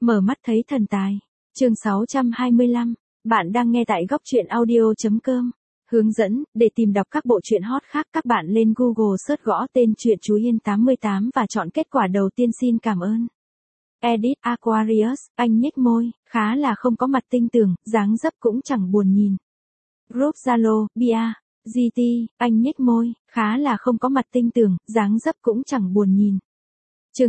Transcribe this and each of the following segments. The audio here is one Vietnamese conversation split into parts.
Mở mắt thấy thần tài. Chương 625. Bạn đang nghe tại góc truyện audio.com. Hướng dẫn, để tìm đọc các bộ truyện hot khác các bạn lên Google search gõ tên truyện Chú Yên 88 và chọn kết quả đầu tiên. Xin cảm ơn. Edit Aquarius, anh nhếch môi, khá là không có mặt tinh tường, dáng dấp cũng chẳng buồn nhìn. Group Zalo, Bia, GT, anh nhếch môi, khá là không có mặt tinh tường, dáng dấp cũng chẳng buồn nhìn. Chương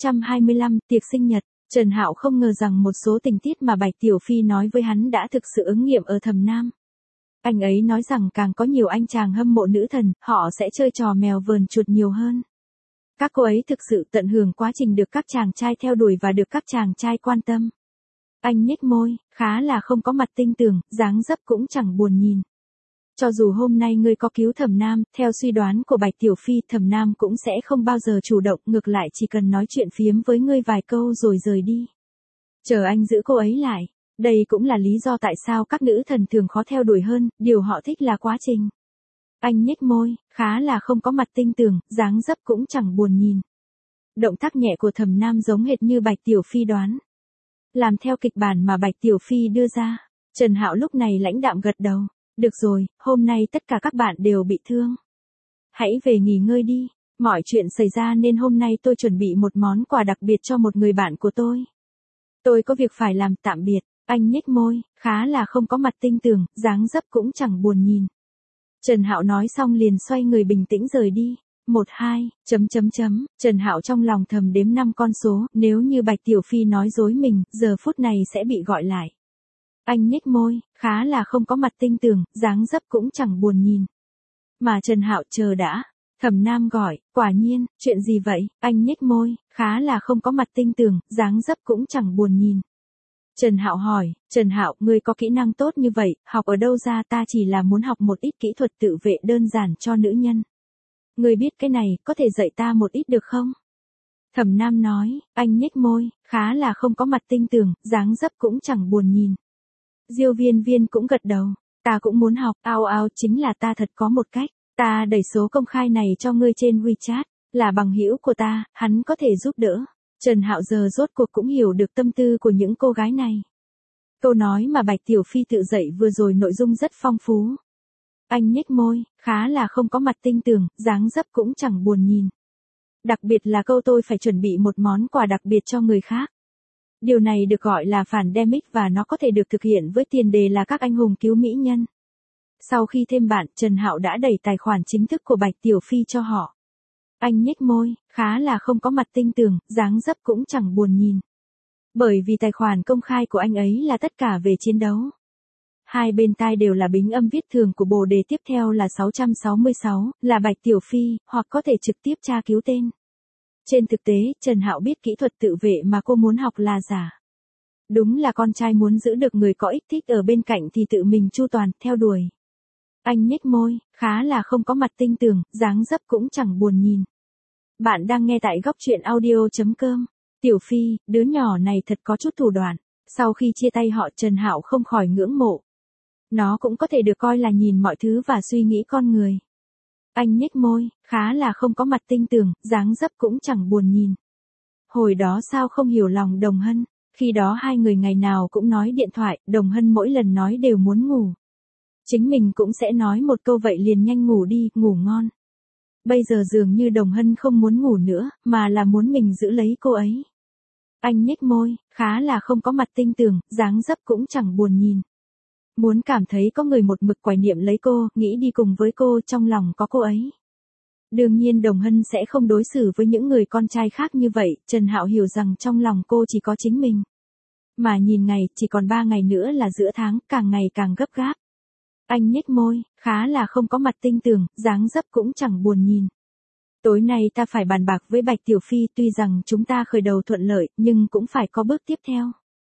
625, tiệc sinh nhật. Trần Hạo không ngờ rằng một số tình tiết mà Bạch Tiểu Phi nói với hắn đã thực sự ứng nghiệm ở Thầm Nam. Anh ấy nói rằng càng có nhiều anh chàng hâm mộ nữ thần, họ sẽ chơi trò mèo vờn chuột nhiều hơn. Các cô ấy thực sự tận hưởng quá trình được các chàng trai theo đuổi và được các chàng trai quan tâm. Anh nhếch môi, khá là không có mặt tinh tường, dáng dấp cũng chẳng buồn nhìn. Cho dù hôm nay ngươi có cứu Thẩm Nam, theo suy đoán của Bạch Tiểu Phi, Thẩm Nam cũng sẽ không bao giờ chủ động, ngược lại chỉ cần nói chuyện phiếm với ngươi vài câu rồi rời đi. Chờ anh giữ cô ấy lại. Đây cũng là lý do tại sao các nữ thần thường khó theo đuổi hơn, điều họ thích là quá trình. Anh nhếch môi, khá là không có mặt tinh tường, dáng dấp cũng chẳng buồn nhìn. Động tác nhẹ của Thẩm Nam giống hệt như Bạch Tiểu Phi đoán. Làm theo kịch bản mà Bạch Tiểu Phi đưa ra, Trần Hạo lúc này lãnh đạm gật đầu. Được rồi, hôm nay tất cả các bạn đều bị thương. Hãy về nghỉ ngơi đi. Mọi chuyện xảy ra nên hôm nay tôi chuẩn bị một món quà đặc biệt cho một người bạn của tôi. Tôi có việc phải làm, tạm biệt. Anh nhếch môi, khá là không có mặt tinh tường, dáng dấp cũng chẳng buồn nhìn. Trần Hạo nói xong liền xoay người bình tĩnh rời đi. 12, Trần Hạo trong lòng thầm đếm 5 con số, nếu như Bạch Tiểu Phi nói dối mình, giờ phút này sẽ bị gọi lại. Anh nhếch môi, khá là không có mặt tinh tường, dáng dấp cũng chẳng buồn nhìn. Mà Trần Hạo chờ đã. Thẩm Nam gọi, quả nhiên, chuyện gì vậy? Anh nhếch môi, khá là không có mặt tinh tường, dáng dấp cũng chẳng buồn nhìn. Trần Hạo hỏi, Trần Hạo, ngươi có kỹ năng tốt như vậy, học ở đâu ra? Ta chỉ là muốn học một ít kỹ thuật tự vệ đơn giản cho nữ nhân. Ngươi biết cái này, có thể dạy ta một ít được không? Thẩm Nam nói, anh nhếch môi, khá là không có mặt tinh tường, dáng dấp cũng chẳng buồn nhìn. Diêu Viên Viên cũng gật đầu, ta cũng muốn học, ao, chính là ta thật có một cách, ta đẩy số công khai này cho ngươi trên WeChat, là bằng hữu của ta, hắn có thể giúp đỡ. Trần Hạo giờ rốt cuộc cũng hiểu được tâm tư của những cô gái này. Câu nói mà Bạch Tiểu Phi tự dạy vừa rồi nội dung rất phong phú. Anh nhếch môi, khá là không có mặt tinh tường, dáng dấp cũng chẳng buồn nhìn. Đặc biệt là câu tôi phải chuẩn bị một món quà đặc biệt cho người khác. Điều này được gọi là phản demic và nó có thể được thực hiện với tiền đề là các anh hùng cứu mỹ nhân. Sau khi thêm bạn, Trần Hạo đã đẩy tài khoản chính thức của Bạch Tiểu Phi cho họ. Anh nhếch môi, khá là không có mặt tinh tường, dáng dấp cũng chẳng buồn nhìn. Bởi vì tài khoản công khai của anh ấy là tất cả về chiến đấu. Hai bên tai đều là bính âm viết thường của bồ đề tiếp theo là 666, là Bạch Tiểu Phi, hoặc có thể trực tiếp tra cứu tên. Trên thực tế, Trần Hạo biết kỹ thuật tự vệ mà cô muốn học là giả. Đúng là con trai muốn giữ được người có ích thích ở bên cạnh thì tự mình chu toàn, theo đuổi. Anh nhếch môi, khá là không có mặt tinh tường, dáng dấp cũng chẳng buồn nhìn. Bạn đang nghe tại góc truyện audio.com. Tiểu Phi, đứa nhỏ này thật có chút thủ đoạn. Sau khi chia tay họ, Trần Hạo không khỏi ngưỡng mộ. Nó cũng có thể được coi là nhìn mọi thứ và suy nghĩ con người. Anh nhếch môi, khá là không có mặt tinh tường, dáng dấp cũng chẳng buồn nhìn. Hồi đó sao không hiểu lòng Đồng Hân, khi đó hai người ngày nào cũng nói điện thoại, Đồng Hân mỗi lần nói đều muốn ngủ. Chính mình cũng sẽ nói một câu vậy liền nhanh ngủ đi, ngủ ngon. Bây giờ dường như Đồng Hân không muốn ngủ nữa, mà là muốn mình giữ lấy cô ấy. Anh nhếch môi, khá là không có mặt tinh tường, dáng dấp cũng chẳng buồn nhìn. Muốn cảm thấy có người một mực hoài niệm lấy cô, nghĩ đi cùng với cô, trong lòng có cô ấy. Đương nhiên Đồng Hân sẽ không đối xử với những người con trai khác như vậy, Trần Hạo hiểu rằng trong lòng cô chỉ có chính mình. Mà nhìn ngày, chỉ còn 3 ngày nữa là giữa tháng, càng ngày càng gấp gáp. Anh nhếch môi, khá là không có mặt tinh tường, dáng dấp cũng chẳng buồn nhìn. Tối nay ta phải bàn bạc với Bạch Tiểu Phi, tuy rằng chúng ta khởi đầu thuận lợi, nhưng cũng phải có bước tiếp theo.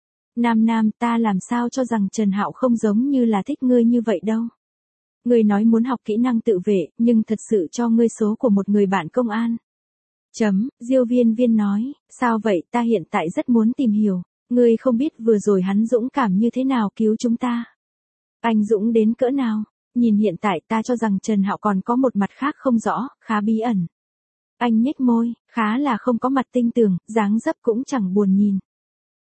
Nam, ta làm sao cho rằng Trần Hạo không giống như là thích ngươi như vậy đâu. Ngươi nói muốn học kỹ năng tự vệ, nhưng thật sự cho ngươi số của một người bạn công an. Diêu Viên Viên nói, sao vậy, ta hiện tại rất muốn tìm hiểu. Ngươi không biết vừa rồi hắn dũng cảm như thế nào cứu chúng ta. Anh dũng đến cỡ nào? Nhìn hiện tại ta cho rằng Trần Hạo còn có một mặt khác không rõ, khá bí ẩn. Anh nhếch môi, khá là không có mặt tinh tường, dáng dấp cũng chẳng buồn nhìn.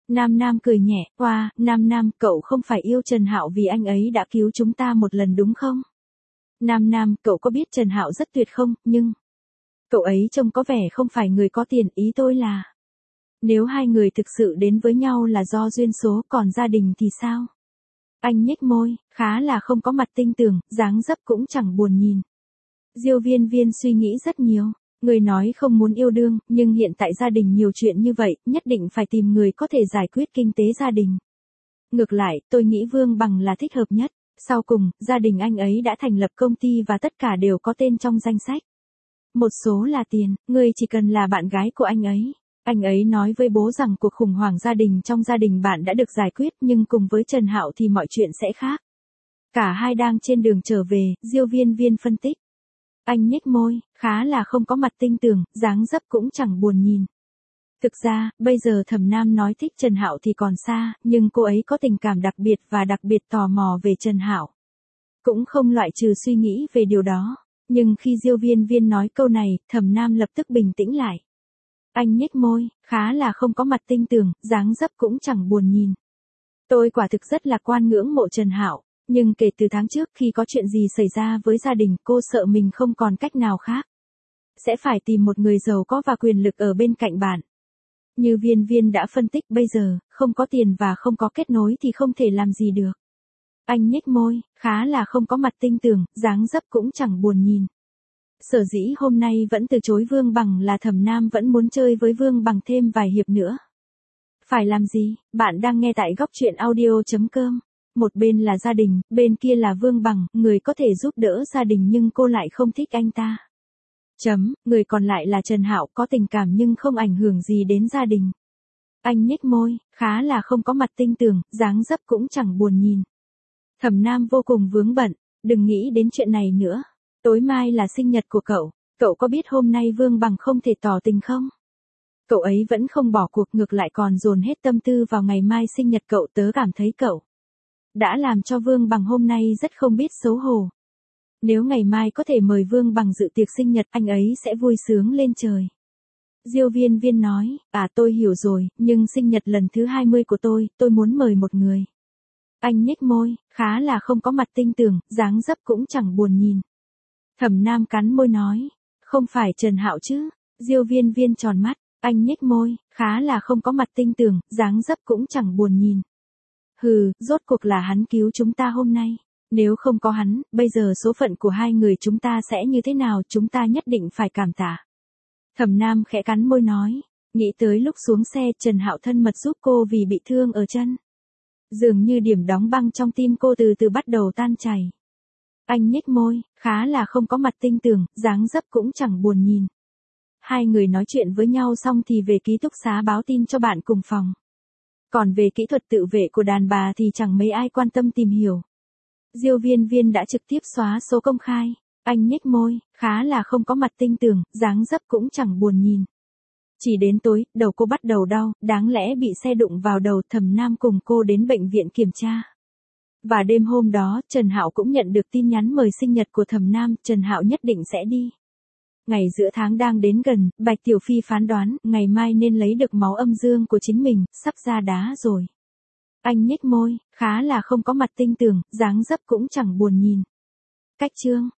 Nam Nam cười nhẹ, "Oa, Nam Nam, cậu không phải yêu Trần Hạo vì anh ấy đã cứu chúng ta một lần đúng không? Nam Nam, cậu có biết Trần Hạo rất tuyệt không, nhưng cậu ấy trông có vẻ không phải người có tiền, ý tôi là nếu hai người thực sự đến với nhau là do duyên số, còn gia đình thì sao?" Anh nhếch môi, khá là không có mặt tinh tường, dáng dấp cũng chẳng buồn nhìn. Diêu Viên Viên suy nghĩ rất nhiều. Người nói không muốn yêu đương, nhưng hiện tại gia đình nhiều chuyện như vậy, nhất định phải tìm người có thể giải quyết kinh tế gia đình. Ngược lại, tôi nghĩ Vương Bằng là thích hợp nhất. Sau cùng, gia đình anh ấy đã thành lập công ty và tất cả đều có tên trong danh sách. Một số là tiền, người chỉ cần là bạn gái của anh ấy. Anh ấy nói với bố rằng cuộc khủng hoảng gia đình trong gia đình bạn đã được giải quyết, nhưng cùng với Trần Hạo thì mọi chuyện sẽ khác. Cả hai đang trên đường trở về, Diêu Viên Viên phân tích. Anh nhếch môi, khá là không có mặt tinh tường, dáng dấp cũng chẳng buồn nhìn. Thực ra, bây giờ Thẩm Nam nói thích Trần Hạo thì còn xa, nhưng cô ấy có tình cảm đặc biệt và đặc biệt tò mò về Trần Hạo. Cũng không loại trừ suy nghĩ về điều đó. Nhưng khi Diêu Viên Viên nói câu này, Thẩm Nam lập tức bình tĩnh lại. Anh nhếch môi, khá là không có mặt tinh tường, dáng dấp cũng chẳng buồn nhìn. Tôi quả thực rất là ngưỡng mộ Trần Hạo. Nhưng kể từ tháng trước khi có chuyện gì xảy ra với gia đình, cô sợ mình không còn cách nào khác. Sẽ phải tìm một người giàu có và quyền lực ở bên cạnh bạn. Như Viên Viên đã phân tích bây giờ, không có tiền và không có kết nối thì không thể làm gì được. Anh nhếch môi, khá là không có mặt tinh tường, dáng dấp cũng chẳng buồn nhìn. Sở dĩ hôm nay vẫn từ chối Vương Bằng là Thẩm Nam vẫn muốn chơi với Vương Bằng thêm vài hiệp nữa. Phải làm gì? Bạn đang nghe tại góc truyện audio.com. Một bên là gia đình, bên kia là Vương Bằng, người có thể giúp đỡ gia đình nhưng cô lại không thích anh ta. Người còn lại là Trần Hạo, có tình cảm nhưng không ảnh hưởng gì đến gia đình. Anh nhếch môi, khá là không có mặt tinh tường, dáng dấp cũng chẳng buồn nhìn. Thẩm Nam vô cùng vướng bận, đừng nghĩ đến chuyện này nữa. Tối mai là sinh nhật của cậu có biết hôm nay Vương Bằng không thể tỏ tình không? Cậu ấy vẫn không bỏ cuộc, ngược lại còn dồn hết tâm tư vào ngày mai sinh nhật cậu. Tớ cảm thấy cậu đã làm cho Vương Bằng hôm nay rất không biết xấu hổ. Nếu ngày mai có thể mời Vương Bằng dự tiệc sinh nhật, anh ấy sẽ vui sướng lên trời. Diêu Viên Viên nói, tôi hiểu rồi, nhưng sinh nhật lần thứ 20 của tôi muốn mời một người. Anh nhếch môi, khá là không có mặt tinh tường, dáng dấp cũng chẳng buồn nhìn. Thẩm Nam cắn môi nói, không phải Trần Hạo chứ? Diêu Viên Viên tròn mắt, anh nhếch môi, khá là không có mặt tinh tường, dáng dấp cũng chẳng buồn nhìn. Rốt cuộc là hắn cứu chúng ta hôm nay. Nếu không có hắn, bây giờ số phận của hai người chúng ta sẽ như thế nào, chúng ta nhất định phải cảm tạ. Thẩm Nam khẽ cắn môi nói, nghĩ tới lúc xuống xe Trần Hạo thân mật giúp cô vì bị thương ở chân. Dường như điểm đóng băng trong tim cô từ từ bắt đầu tan chảy. Anh nhếch môi, khá là không có mặt tinh tường, dáng dấp cũng chẳng buồn nhìn. Hai người nói chuyện với nhau xong thì về ký túc xá báo tin cho bạn cùng phòng. Còn về kỹ thuật tự vệ của đàn bà thì chẳng mấy ai quan tâm tìm hiểu. Diêu Viên Viên đã trực tiếp xóa số công khai. Anh nhếch môi, khá là không có mặt tinh tường, dáng dấp cũng chẳng buồn nhìn. Chỉ đến tối, đầu cô bắt đầu đau, đáng lẽ bị xe đụng vào đầu. Thẩm Nam cùng cô đến bệnh viện kiểm tra. Và đêm hôm đó, Trần Hạo cũng nhận được tin nhắn mời sinh nhật của Thẩm Nam, Trần Hạo nhất định sẽ đi. Ngày giữa tháng đang đến gần, Bạch Tiểu Phi phán đoán, ngày mai nên lấy được máu âm dương của chính mình, sắp ra đá rồi. Anh nhếch môi, khá là không có mặt tinh tường, dáng dấp cũng chẳng buồn nhìn. Cách chương